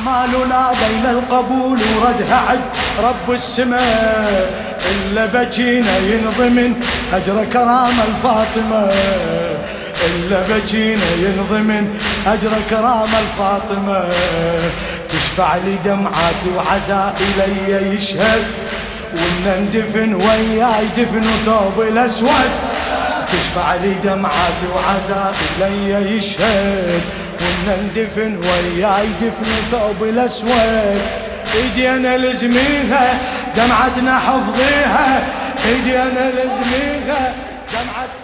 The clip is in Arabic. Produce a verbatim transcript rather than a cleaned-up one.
أعمالنا بين القبول وردها عد رب السماء، إلا بجينا ينضمن أجر كرام الفاطمة، إلا بجينا ينضمن أجر كرام الفاطمة. تشفع لي دمعاتي وعزائي لي يشهد، وإن ندفن وياي دفن ثوب الأسود. تشفع لي دمعاتي وعزائي لي يشهد، وإن ندفن وياي دفن ثوب الأسود. ايدينا لزميها دمعتنا حفظيها، ايدينا لزميها دمعتنا